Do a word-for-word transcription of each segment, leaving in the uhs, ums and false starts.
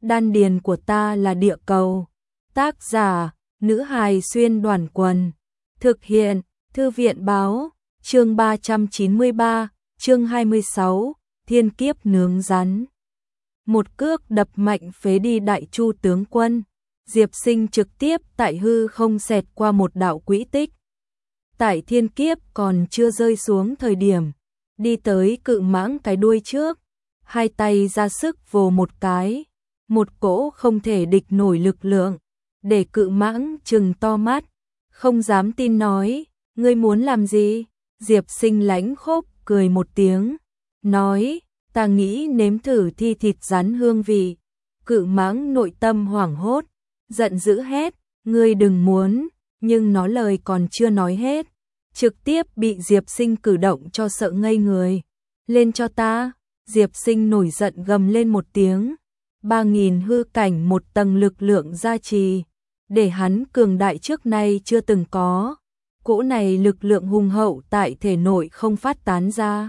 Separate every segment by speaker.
Speaker 1: đan điền của ta là địa cầu. Tác giả, nữ hài xuyên đoàn quần. Thực hiện, thư viện báo, chương ba trăm chín mươi ba, chương hai mươi sáu, thiên kiếp nướng rắn. Một cước đập mạnh phế đi Đại Chu tướng quân. Diệp Sinh trực tiếp tại hư không xẹt qua một đạo quỹ tích. Tại thiên kiếp còn chưa rơi xuống thời điểm, đi tới cự mãng cái đuôi trước, hai tay ra sức vồ một cái, một cỗ không thể địch nổi lực lượng, để cự mãng trừng to mắt, không dám tin nói, ngươi muốn làm gì? Diệp Sinh lãnh khốc cười một tiếng, nói, ta nghĩ nếm thử thi thịt rắn hương vị. Cự mãng nội tâm hoảng hốt, giận dữ hét, ngươi đừng muốn, nhưng nó lời còn chưa nói hết, trực tiếp bị Diệp Sinh cử động cho sợ ngây người. Lên cho ta, Diệp Sinh nổi giận gầm lên một tiếng, ba nghìn hư cảnh một tầng lực lượng gia trì, để hắn cường đại trước nay chưa từng có. Cỗ này lực lượng hùng hậu tại thể nội không phát tán ra.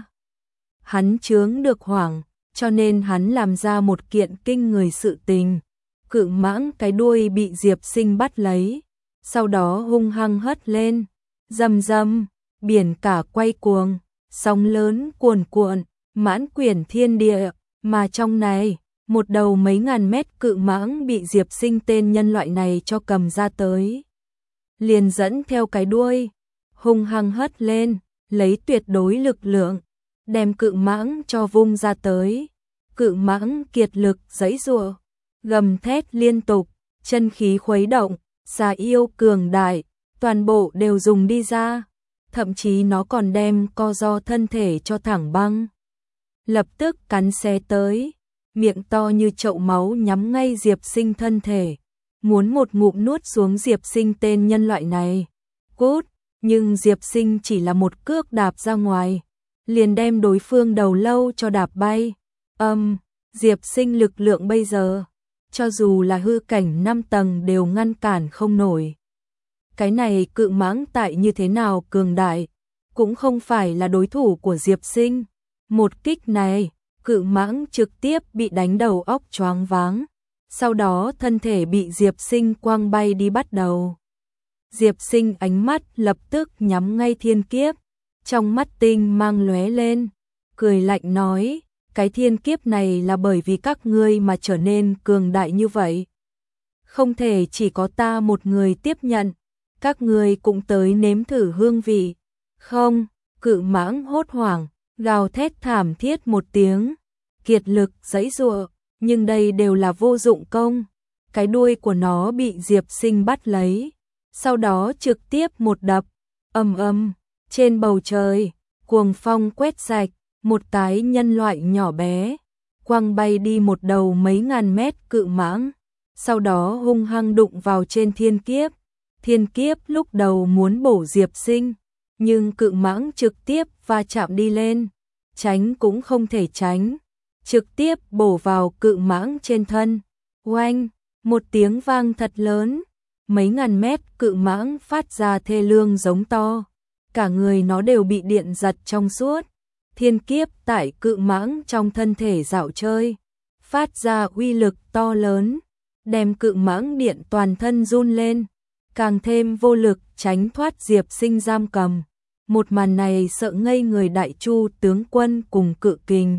Speaker 1: Hắn chướng được hoảng, cho nên hắn làm ra một kiện kinh người sự tình. Cự mãng cái đuôi bị Diệp Sinh bắt lấy, sau đó hung hăng hất lên, rầm rầm, biển cả quay cuồng, sóng lớn cuồn cuộn, mãn quyển thiên địa, mà trong này, một đầu mấy ngàn mét cự mãng bị Diệp Sinh tên nhân loại này cho cầm ra tới. Liền dẫn theo cái đuôi, hung hăng hất lên, lấy tuyệt đối lực lượng, đem cự mãng cho vung ra tới. Cự mãng kiệt lực giãy giụa, gầm thét liên tục, chân khí khuấy động, xà yêu cường đại, toàn bộ đều dùng đi ra, thậm chí nó còn đem co ro thân thể cho thẳng băng. Lập tức cắn xé tới, miệng to như chậu máu nhắm ngay Diệp Sinh thân thể, muốn một ngụm nuốt xuống Diệp Sinh tên nhân loại này. Cút, nhưng Diệp Sinh chỉ là một cước đạp ra ngoài, liền đem đối phương đầu lâu cho đạp bay. Âm, um, Diệp Sinh lực lượng bây giờ, cho dù là hư cảnh năm tầng đều ngăn cản không nổi. Cái này cự mãng tại như thế nào cường đại, cũng không phải là đối thủ của Diệp Sinh. Một kích này, cự mãng trực tiếp bị đánh đầu óc choáng váng, sau đó thân thể bị Diệp Sinh quăng bay đi bắt đầu. Diệp Sinh ánh mắt lập tức nhắm ngay thiên kiếp, trong mắt tinh mang lóe lên, cười lạnh nói, cái thiên kiếp này là bởi vì các ngươi mà trở nên cường đại như vậy. Không thể chỉ có ta một người tiếp nhận, các ngươi cũng tới nếm thử hương vị. Không, cự mãng hốt hoảng, gào thét thảm thiết một tiếng, kiệt lực giãy giụa, nhưng đây đều là vô dụng công. Cái đuôi của nó bị Diệp Sinh bắt lấy, sau đó trực tiếp một đập, ầm ầm, trên bầu trời, cuồng phong quét sạch, một cái nhân loại nhỏ bé, quăng bay đi một đầu mấy ngàn mét cự mãng, sau đó hung hăng đụng vào trên thiên kiếp. Thiên kiếp lúc đầu muốn bổ Diệp Sinh, nhưng cự mãng trực tiếp va chạm đi lên, tránh cũng không thể tránh, trực tiếp bổ vào cự mãng trên thân. Oanh, một tiếng vang thật lớn, mấy ngàn mét cự mãng phát ra thê lương giống to, cả người nó đều bị điện giật trong suốt. Thiên kiếp tại cự mãng trong thân thể dạo chơi, phát ra uy lực to lớn, đem cự mãng điện toàn thân run lên, càng thêm vô lực tránh thoát Diệp Sinh giam cầm. Một màn này sợ ngây người Đại Chu tướng quân cùng cự kình.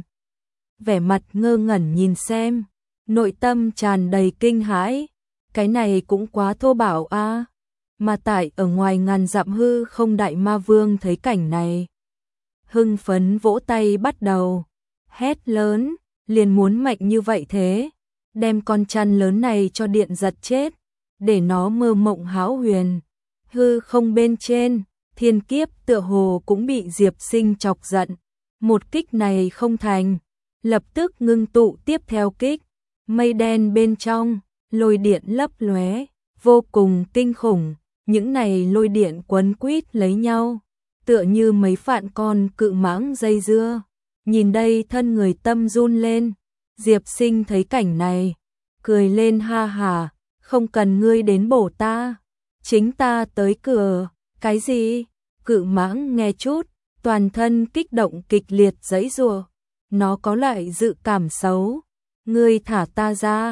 Speaker 1: Vẻ mặt ngơ ngẩn nhìn xem, nội tâm tràn đầy kinh hãi, cái này cũng quá thô bạo a. À. Mà tại ở ngoài ngàn dặm hư không Đại Ma Vương thấy cảnh này, hưng phấn vỗ tay bắt đầu, hét lớn, liền muốn mạnh như vậy thế, đem con chăn lớn này cho điện giật chết, để nó mơ mộng hão huyền. Hư không bên trên, thiên kiếp tựa hồ cũng bị Diệp Sinh chọc giận, một kích này không thành, lập tức ngưng tụ tiếp theo kích, mây đen bên trong, lôi điện lấp lóe, vô cùng kinh khủng, những này lôi điện quấn quýt lấy nhau, tựa như mấy vạn con cự mãng dây dưa. Nhìn đây thân người tâm run lên, Diệp Sinh thấy cảnh này, cười lên ha hà, không cần ngươi đến bổ ta, chính ta tới cửa. Cái gì? Cự mãng nghe chút, toàn thân kích động kịch liệt giãy giụa, nó có loại dự cảm xấu. Ngươi thả ta ra,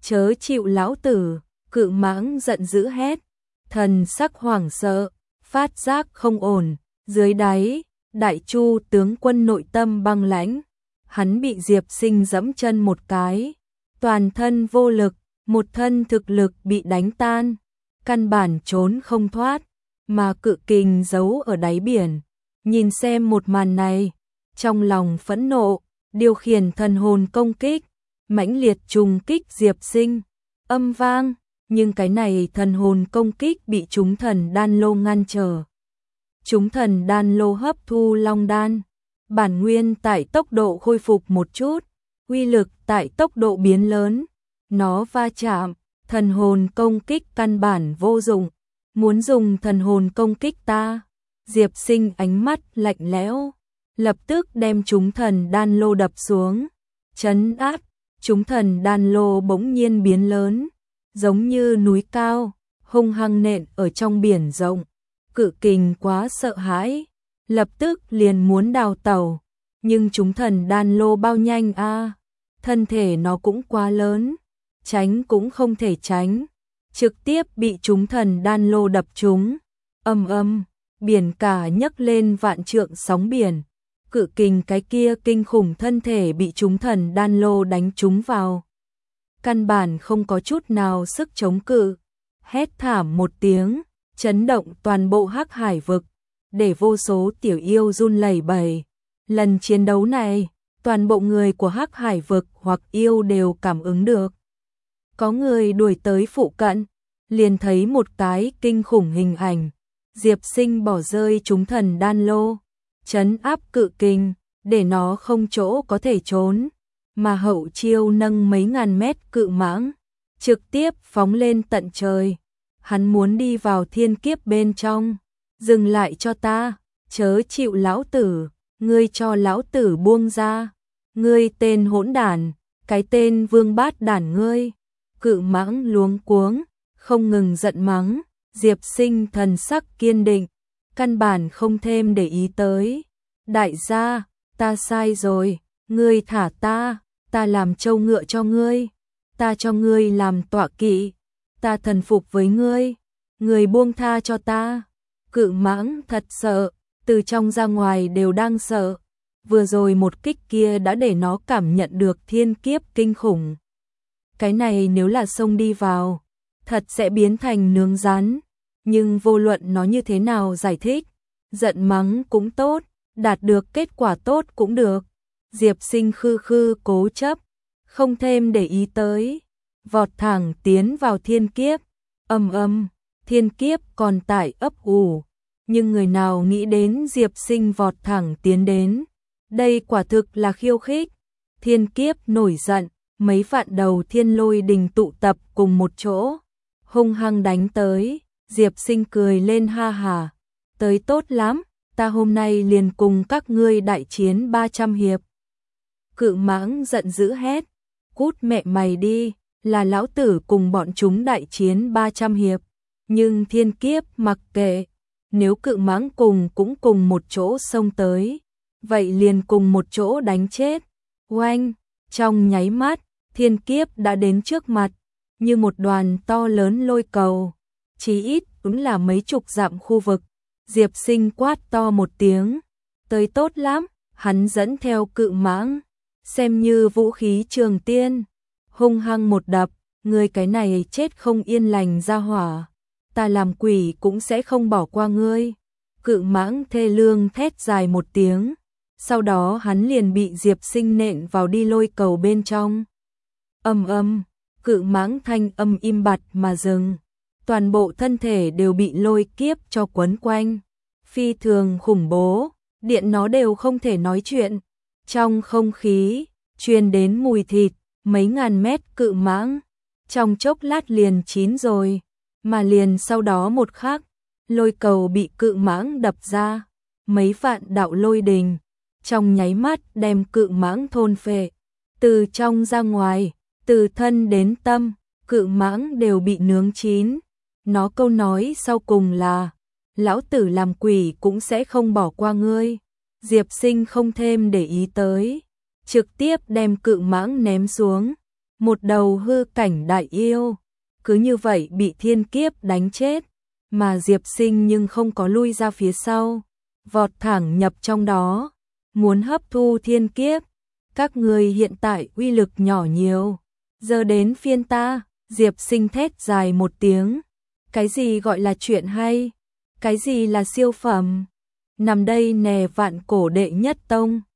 Speaker 1: chớ chịu lão tử, cự mãng giận dữ hét, thần sắc hoảng sợ, phát giác không ổn, dưới đáy, Đại Chu tướng quân nội tâm băng lãnh, hắn bị Diệp Sinh giẫm chân một cái, toàn thân vô lực, một thân thực lực bị đánh tan, căn bản trốn không thoát, mà cự kình giấu ở đáy biển, nhìn xem một màn này, trong lòng phẫn nộ, điều khiển thần hồn công kích, mãnh liệt trùng kích Diệp Sinh, âm vang, nhưng cái này thần hồn công kích bị chúng thần đan lô ngăn trở. Chúng thần đan lô hấp thu long đan, bản nguyên tại tốc độ khôi phục một chút, uy lực tại tốc độ biến lớn, nó va chạm, thần hồn công kích căn bản vô dụng, muốn dùng thần hồn công kích ta. Diệp Sinh ánh mắt lạnh lẽo, lập tức đem chúng thần đan lô đập xuống, trấn áp, chúng thần đan lô bỗng nhiên biến lớn, giống như núi cao, hung hăng nện ở trong biển rộng. Cự kình quá sợ hãi, lập tức liền muốn đào tẩu, nhưng chúng thần đan lô bao nhanh a, à, thân thể nó cũng quá lớn, tránh cũng không thể tránh, trực tiếp bị chúng thần đan lô đập trúng. Âm âm, biển cả nhấc lên vạn trượng sóng biển, cự kình cái kia kinh khủng thân thể bị chúng thần đan lô đánh trúng vào, căn bản không có chút nào sức chống cự, hét thảm một tiếng, chấn động toàn bộ Hắc Hải vực, để vô số tiểu yêu run lẩy bẩy. Lần chiến đấu này, toàn bộ người của Hắc Hải vực hoặc yêu đều cảm ứng được. Có người đuổi tới phụ cận, liền thấy một cái kinh khủng hình ảnh, Diệp Sinh bỏ rơi chúng thần đan lô, trấn áp cự kình, để nó không chỗ có thể trốn, mà hậu chiêu nâng mấy ngàn mét cự mãng, trực tiếp phóng lên tận trời. Hắn muốn đi vào thiên kiếp bên trong, dừng lại cho ta, chớ chịu lão tử, ngươi cho lão tử buông ra, ngươi tên hỗn đản, cái tên vương bát đản ngươi. Cự mãng luống cuống, không ngừng giận mắng, Diệp Sinh thần sắc kiên định, căn bản không thêm để ý tới. Đại gia, ta sai rồi, ngươi thả ta, ta làm trâu ngựa cho ngươi, ta cho ngươi làm tọa kỵ, ta thần phục với ngươi, ngươi buông tha cho ta. Cự mãng thật sợ, từ trong ra ngoài đều đang sợ, vừa rồi một kích kia đã để nó cảm nhận được thiên kiếp kinh khủng. Cái này nếu là xông đi vào, thật sẽ biến thành nướng rán, nhưng vô luận nó như thế nào giải thích, giận mắng cũng tốt, đạt được kết quả tốt cũng được. Diệp Sinh khư khư cố chấp, không thêm để ý tới, vọt thẳng tiến vào thiên kiếp. Âm âm, thiên kiếp còn tại ấp ủ, nhưng người nào nghĩ đến Diệp Sinh vọt thẳng tiến đến, đây quả thực là khiêu khích. Thiên kiếp nổi giận, mấy vạn đầu thiên lôi đình tụ tập cùng một chỗ, hung hăng đánh tới. Diệp Sinh cười lên ha hà, tới tốt lắm, ta hôm nay liền cùng các ngươi đại chiến ba trăm hiệp. Cự mãng giận dữ hét, cút mẹ mày đi, là lão tử cùng bọn chúng đại chiến ba trăm hiệp. Nhưng thiên kiếp mặc kệ, nếu cự mãng cùng cũng cùng một chỗ xông tới, vậy liền cùng một chỗ đánh chết. Oanh, trong nháy mắt, thiên kiếp đã đến trước mặt, như một đoàn to lớn lôi cầu, chí ít cũng là mấy chục dặm khu vực. Diệp Sinh quát to một tiếng, tới tốt lắm, hắn dẫn theo cự mãng, xem như vũ khí trường tiên, hung hăng một đập, ngươi cái này chết không yên lành ra hỏa, ta làm quỷ cũng sẽ không bỏ qua ngươi. Cự mãng thê lương thét dài một tiếng, sau đó hắn liền bị Diệp Sinh nện vào đi lôi cầu bên trong. Âm âm, cự mãng thanh âm im bặt mà dừng, toàn bộ thân thể đều bị lôi kiếp cho quấn quanh, phi thường khủng bố, điện nó đều không thể nói chuyện. Trong không khí truyền đến mùi thịt, mấy ngàn mét cự mãng trong chốc lát liền chín rồi, mà liền sau đó một khắc, lôi cầu bị cự mãng đập ra, mấy vạn đạo lôi đình trong nháy mắt đem cự mãng thôn phệ, từ trong ra ngoài, từ thân đến tâm, cự mãng đều bị nướng chín. Nó câu nói sau cùng là, lão tử làm quỷ cũng sẽ không bỏ qua ngươi. Diệp Sinh không thêm để ý tới, trực tiếp đem cự mãng ném xuống, một đầu hư cảnh đại yêu, cứ như vậy bị thiên kiếp đánh chết, mà Diệp Sinh nhưng không có lui ra phía sau, vọt thẳng nhập trong đó, muốn hấp thu thiên kiếp. Các người hiện tại uy lực nhỏ nhiều, giờ đến phiên ta. Diệp Sinh thét dài một tiếng. Cái gì gọi là chuyện hay? Cái gì là siêu phẩm? Nằm đây nè, vạn cổ đệ nhất tông,